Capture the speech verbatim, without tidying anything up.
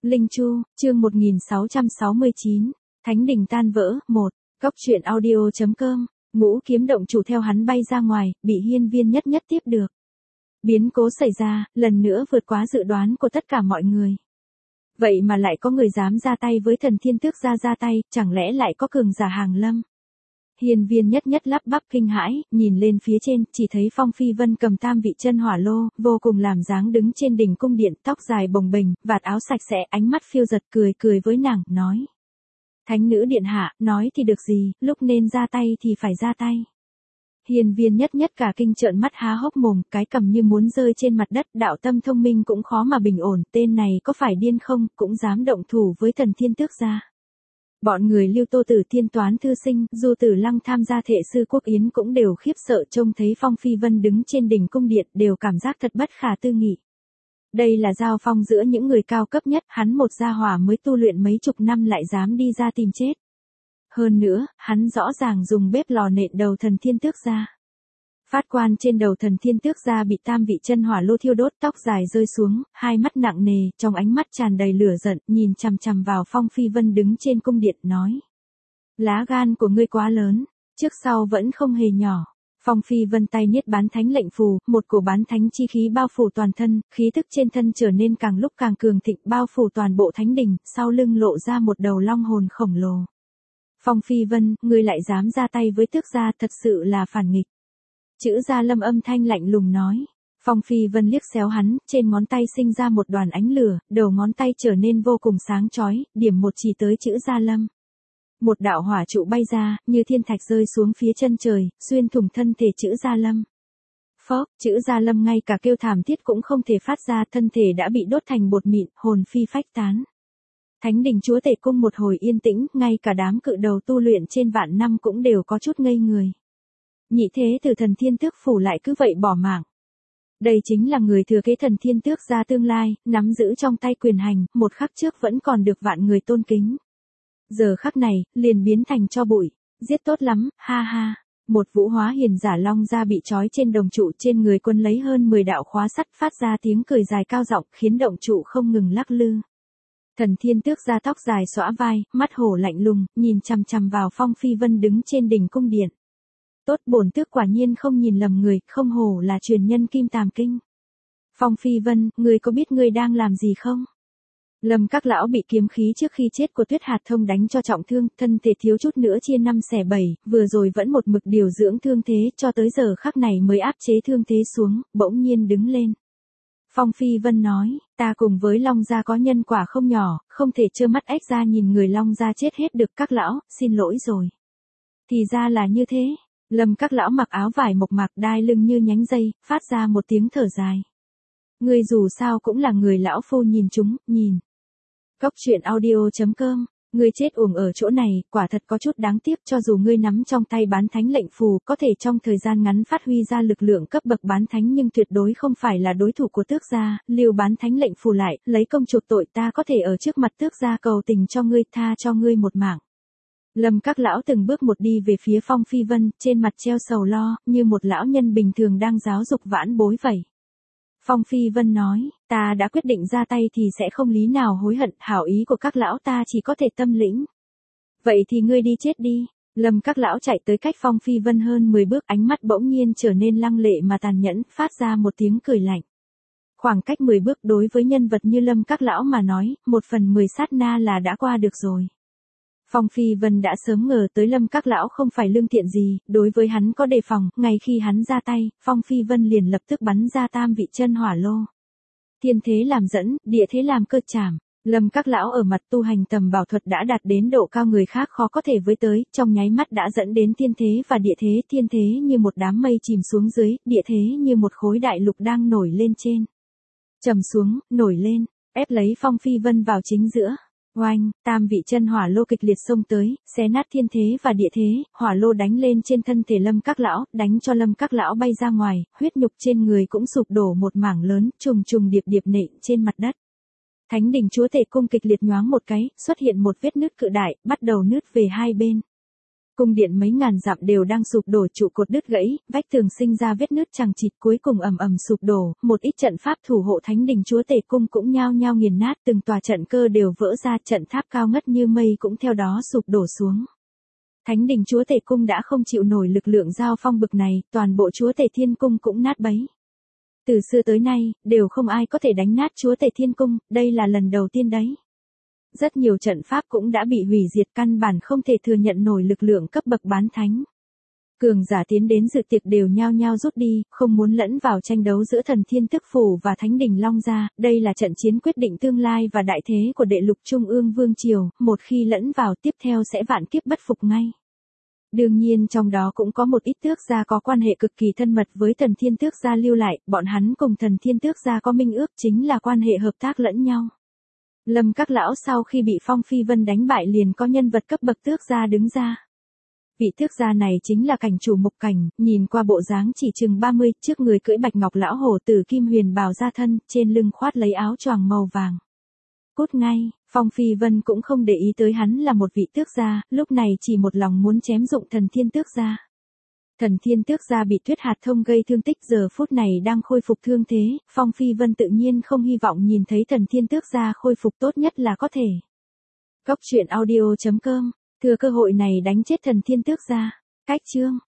Linh Chu, chương một nghìn sáu trăm sáu mươi chín, Thánh đình tan vỡ, một, Cóc truyện audio chấm com, Ngũ kiếm động chủ theo hắn bay ra ngoài, bị hiên viên nhất nhất tiếp được. Biến cố xảy ra, lần nữa vượt quá dự đoán của tất cả mọi người. Vậy mà lại có người dám ra tay với thần thiên tước gia ra tay, chẳng lẽ lại có cường giả hàng lâm? Hiên viên nhất nhất lắp bắp kinh hãi, nhìn lên phía trên, chỉ thấy Phong Phi Vân cầm tam vị chân hỏa lô, vô cùng làm dáng đứng trên đỉnh cung điện, tóc dài bồng bềnh, vạt áo sạch sẽ, ánh mắt phiêu giật cười cười với nàng, nói. Thánh nữ điện hạ, nói thì được gì, lúc nên ra tay thì phải ra tay. Hiên viên nhất nhất cả kinh trợn mắt há hốc mồm, cái cầm như muốn rơi trên mặt đất, đạo tâm thông minh cũng khó mà bình ổn, tên này có phải điên không, cũng dám động thủ với thần thiên tước gia. Bọn người Lưu Tô Tử Thiên Toán Thư Sinh, Du Tử Lăng tham gia thệ sư quốc yến cũng đều khiếp sợ trông thấy Phong Phi Vân đứng trên đỉnh cung điện, đều cảm giác thật bất khả tư nghị. Đây là giao phong giữa những người cao cấp nhất, hắn một gia hỏa mới tu luyện mấy chục năm lại dám đi ra tìm chết. Hơn nữa, hắn rõ ràng dùng bếp lò nện đầu thần thiên tước gia. Phát quan trên đầu thần thiên tước gia bị tam vị chân hỏa lô thiêu đốt, tóc dài rơi xuống, hai mắt nặng nề, trong ánh mắt tràn đầy lửa giận, nhìn chằm chằm vào Phong Phi Vân đứng trên cung điện, nói. Lá gan của ngươi quá lớn, trước sau vẫn không hề nhỏ. Phong Phi Vân tay niết bán thánh lệnh phù, một cổ bán thánh chi khí bao phủ toàn thân, khí tức trên thân trở nên càng lúc càng cường thịnh, bao phủ toàn bộ thánh đình, sau lưng lộ ra một đầu long hồn khổng lồ. Phong Phi Vân, ngươi lại dám ra tay với tước gia, thật sự là phản nghịch. Chữ Gia Lâm âm thanh lạnh lùng nói. Phong Phi Vân liếc xéo hắn, trên ngón tay sinh ra một đoàn ánh lửa, đầu ngón tay trở nên vô cùng sáng chói, điểm một chỉ tới chữ Gia Lâm. Một đạo hỏa trụ bay ra, như thiên thạch rơi xuống phía chân trời, xuyên thủng thân thể chữ Gia Lâm. Phốc, chữ Gia Lâm ngay cả kêu thảm thiết cũng không thể phát ra, thân thể đã bị đốt thành bột mịn, hồn phi phách tán. Thánh đình chúa tể cung một hồi yên tĩnh, ngay cả đám cự đầu tu luyện trên vạn năm cũng đều có chút ngây người. Nhị thế từ thần thiên tước phủ lại cứ vậy bỏ mạng. Đây chính là người thừa kế thần thiên tước gia tương lai, nắm giữ trong tay quyền hành, một khắc trước vẫn còn được vạn người tôn kính. Giờ khắc này, liền biến thành tro bụi, giết tốt lắm, ha ha. Một vũ hóa hiền giả long gia bị trói trên đồng trụ, trên người quân lấy hơn mười đạo khóa sắt, phát ra tiếng cười dài cao giọng, khiến động trụ không ngừng lắc lư. Thần thiên tước gia tóc dài xõa vai, mắt hổ lạnh lùng, nhìn chằm chằm vào Phong Phi Vân đứng trên đỉnh cung điện. Tốt, bổn tước quả nhiên không nhìn lầm người, không hổ là truyền nhân Kim Tàm Kinh. Phong Phi Vân, ngươi có biết ngươi đang làm gì không? Lâm các lão bị kiếm khí trước khi chết của Tuyết Hạt Thông đánh cho trọng thương, thân thể thiếu chút nữa chia năm xẻ bảy, vừa rồi vẫn một mực điều dưỡng thương thế, cho tới giờ khắc này mới áp chế thương thế xuống, bỗng nhiên đứng lên. Phong Phi Vân nói, ta cùng với Long gia có nhân quả không nhỏ, không thể trơ mắt ếch ra nhìn người Long gia chết hết được, các lão, xin lỗi rồi. Thì ra là như thế. Lâm các lão mặc áo vải mộc mạc, đai lưng như nhánh dây, phát ra một tiếng thở dài. Ngươi dù sao cũng là người lão phu nhìn chúng, nhìn. Cóc truyện audio chấm com, ngươi chết uổng ở chỗ này, quả thật có chút đáng tiếc, cho dù ngươi nắm trong tay bán thánh lệnh phù, có thể trong thời gian ngắn phát huy ra lực lượng cấp bậc bán thánh, nhưng tuyệt đối không phải là đối thủ của tước gia, liều bán thánh lệnh phù lại, lấy công chuộc tội, ta có thể ở trước mặt tước gia cầu tình cho ngươi, tha cho ngươi một mạng. Lâm các lão từng bước một đi về phía Phong Phi Vân, trên mặt treo sầu lo, như một lão nhân bình thường đang giáo dục vãn bối vậy. Phong Phi Vân nói, ta đã quyết định ra tay thì sẽ không lý nào hối hận, hảo ý của các lão ta chỉ có thể tâm lĩnh. Vậy thì ngươi đi chết đi. Lâm các lão chạy tới cách Phong Phi Vân hơn mười bước, ánh mắt bỗng nhiên trở nên lăng lệ mà tàn nhẫn, phát ra một tiếng cười lạnh. Khoảng cách mười bước đối với nhân vật như Lâm các lão mà nói, một phần mười sát na là đã qua được rồi. Phong Phi Vân đã sớm ngờ tới Lâm các lão không phải lương thiện gì, đối với hắn có đề phòng, ngay khi hắn ra tay, Phong Phi Vân liền lập tức bắn ra tam vị chân hỏa lô. Thiên thế làm dẫn, địa thế làm cơ trảm. Lâm các lão ở mặt tu hành tầm bảo thuật đã đạt đến độ cao người khác khó có thể với tới, trong nháy mắt đã dẫn đến thiên thế và địa thế, thiên thế như một đám mây chìm xuống dưới, địa thế như một khối đại lục đang nổi lên trên. Trầm xuống, nổi lên, ép lấy Phong Phi Vân vào chính giữa. Oanh, tam vị chân hỏa lô kịch liệt xông tới, xé nát thiên thế và địa thế, hỏa lô đánh lên trên thân thể Lâm các lão, đánh cho Lâm các lão bay ra ngoài, huyết nhục trên người cũng sụp đổ một mảng lớn, trùng trùng điệp điệp nện trên mặt đất. Thánh đình chúa tể cung kịch liệt nhoáng một cái, xuất hiện một vết nứt cự đại, bắt đầu nứt về hai bên. Cung điện mấy ngàn dặm đều đang sụp đổ, trụ cột đứt gãy, vách tường sinh ra vết nứt chằng chịt, cuối cùng ầm ầm sụp đổ, một ít trận pháp thủ hộ thánh đình chúa tể cung cũng nhao nhao nghiền nát, từng tòa trận cơ đều vỡ ra, trận tháp cao ngất như mây cũng theo đó sụp đổ xuống. Thánh đình chúa tể cung đã không chịu nổi lực lượng giao phong bực này, toàn bộ chúa tể thiên cung cũng nát bấy. Từ xưa tới nay, đều không ai có thể đánh nát chúa tể thiên cung, đây là lần đầu tiên đấy. Rất nhiều trận pháp cũng đã bị hủy diệt, căn bản không thể thừa nhận nổi lực lượng cấp bậc bán thánh. Cường giả tiến đến dự tiệc đều nhao nhao rút đi, không muốn lẫn vào tranh đấu giữa thần thiên tức phủ và thánh đình Long Gia, đây là trận chiến quyết định tương lai và đại thế của đệ lục trung ương vương triều, một khi lẫn vào tiếp theo sẽ vạn kiếp bất phục ngay. Đương nhiên trong đó cũng có một ít tước gia có quan hệ cực kỳ thân mật với thần thiên tước gia lưu lại, bọn hắn cùng thần thiên tước gia có minh ước, chính là quan hệ hợp tác lẫn nhau. Lâm các lão sau khi bị Phong Phi Vân đánh bại liền có nhân vật cấp bậc tước gia đứng ra. Vị tước gia này chính là cảnh chủ Mục Cảnh, nhìn qua bộ dáng chỉ chừng ba mươi, trước người cưỡi bạch ngọc lão hổ tử kim huyền bào ra thân, trên lưng khoát lấy áo choàng màu vàng. Cút ngay, Phong Phi Vân cũng không để ý tới hắn là một vị tước gia, lúc này chỉ một lòng muốn chém dụng thần thiên tước gia. Thần thiên tước gia bị Tuyết Hạt Thông gây thương tích, giờ phút này đang khôi phục thương thế, Phong Phi Vân tự nhiên không hy vọng nhìn thấy thần thiên tước gia khôi phục, tốt nhất là có thể. Góc truyện audio chấm com, thừa cơ hội này đánh chết thần thiên tước gia. Cách chương